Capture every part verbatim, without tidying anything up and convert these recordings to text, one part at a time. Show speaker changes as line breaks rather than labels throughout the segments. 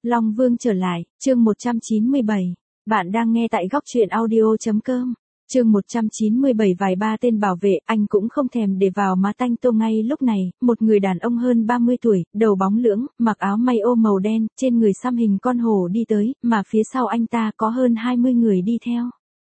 Long Vương trở lại, chương một trăm chín mươi bảy. Bạn đang nghe tại góc truyện audio.com. Chương một trăm chín mươi bảy vài ba tên bảo vệ, anh cũng không thèm để vào má tanh tô ngay lúc này, một người đàn ông hơn ba mươi tuổi, đầu bóng lưỡng, mặc áo may ô màu đen, trên người xăm hình con hổ đi tới, mà phía sau anh ta có hơn hai mươi người đi theo.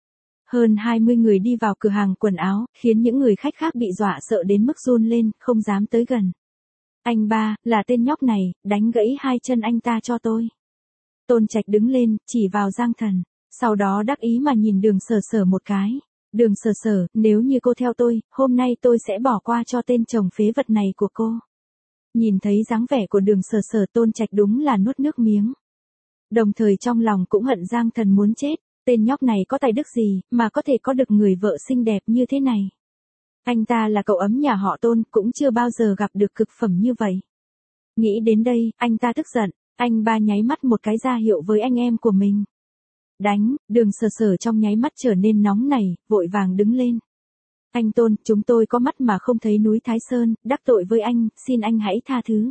Hơn hai mươi người đi vào cửa hàng quần áo, khiến những người khách khác bị dọa sợ đến mức run lên, không dám tới gần. Anh ba, là tên nhóc này, đánh gãy hai chân anh ta cho tôi. Tôn Trạch đứng lên, chỉ vào Giang Thần, sau đó đắc ý mà nhìn Đường Sở Sở một cái. Đường Sở Sở, nếu như cô theo tôi, hôm nay tôi sẽ bỏ qua cho tên chồng phế vật này của cô. Nhìn thấy dáng vẻ của Đường Sở Sở, Tôn Trạch đúng là nuốt nước miếng. Đồng thời trong lòng cũng hận Giang Thần muốn chết, tên nhóc này có tài đức gì, mà có thể có được người vợ xinh đẹp như thế này. Anh ta là cậu ấm nhà họ Tôn, cũng chưa bao giờ gặp được cực phẩm như vậy. Nghĩ đến đây, anh ta tức giận, anh ba nháy mắt một cái ra hiệu với anh em của mình. Đánh, Đường Sở Sở trong nháy mắt trở nên nóng nảy, vội vàng đứng lên. Anh Tôn, chúng tôi có mắt mà không thấy núi Thái Sơn, đắc tội với anh, xin anh hãy tha thứ.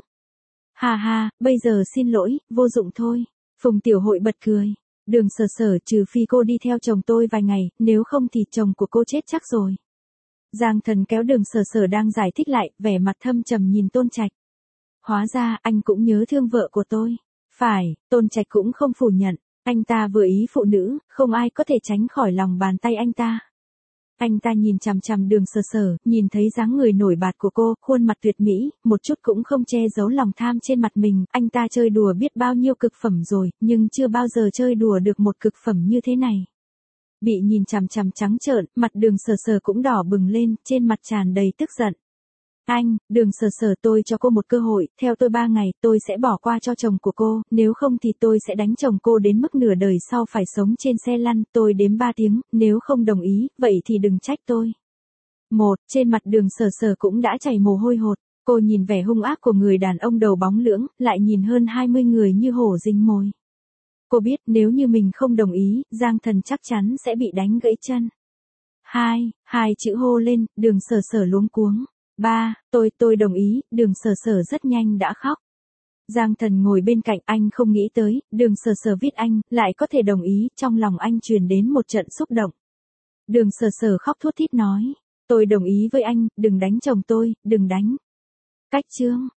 Hà hà, bây giờ xin lỗi, vô dụng thôi. Phùng Tiểu Hội bật cười. Đường Sở Sở, trừ phi cô đi theo chồng tôi vài ngày, nếu không thì chồng của cô chết chắc rồi. Giang Thần kéo Đường Sở Sở đang giải thích lại, vẻ mặt thâm trầm nhìn Tôn Trạch. Hóa ra, anh cũng nhớ thương vợ của tôi. Phải, Tôn Trạch cũng không phủ nhận, anh ta vừa ý phụ nữ, không ai có thể tránh khỏi lòng bàn tay anh ta. Anh ta nhìn chằm chằm Đường Sở Sở, nhìn thấy dáng người nổi bật của cô, khuôn mặt tuyệt mỹ, một chút cũng không che giấu lòng tham trên mặt mình, anh ta chơi đùa biết bao nhiêu cực phẩm rồi, nhưng chưa bao giờ chơi đùa được một cực phẩm như thế này. Bị nhìn chằm chằm trắng trợn, mặt Đường Sở Sở cũng đỏ bừng lên, trên mặt tràn đầy tức giận. Anh, Đường Sở Sở, tôi cho cô một cơ hội, theo tôi ba ngày, tôi sẽ bỏ qua cho chồng của cô, nếu không thì tôi sẽ đánh chồng cô đến mức nửa đời sau phải sống trên xe lăn, tôi đếm ba tiếng, nếu không đồng ý, vậy thì đừng trách tôi. Một, trên mặt Đường Sở Sở cũng đã chảy mồ hôi hột, cô nhìn vẻ hung ác của người đàn ông đầu bóng lưỡng, lại nhìn hơn hai mươi người như hổ rình mồi. Cô biết nếu như mình không đồng ý, Giang Thần chắc chắn sẽ bị đánh gãy chân. Hai, hai chữ hô lên, Đường Sở Sở luống cuống. Ba, tôi, tôi đồng ý, Đường Sở Sở rất nhanh đã khóc. Giang Thần ngồi bên cạnh, anh không nghĩ tới, Đường Sở Sở viết anh, lại có thể đồng ý, trong lòng anh truyền đến một trận xúc động. Đường Sở Sở khóc thút thít nói, tôi đồng ý với anh, đừng đánh chồng tôi, đừng đánh. Cách chương,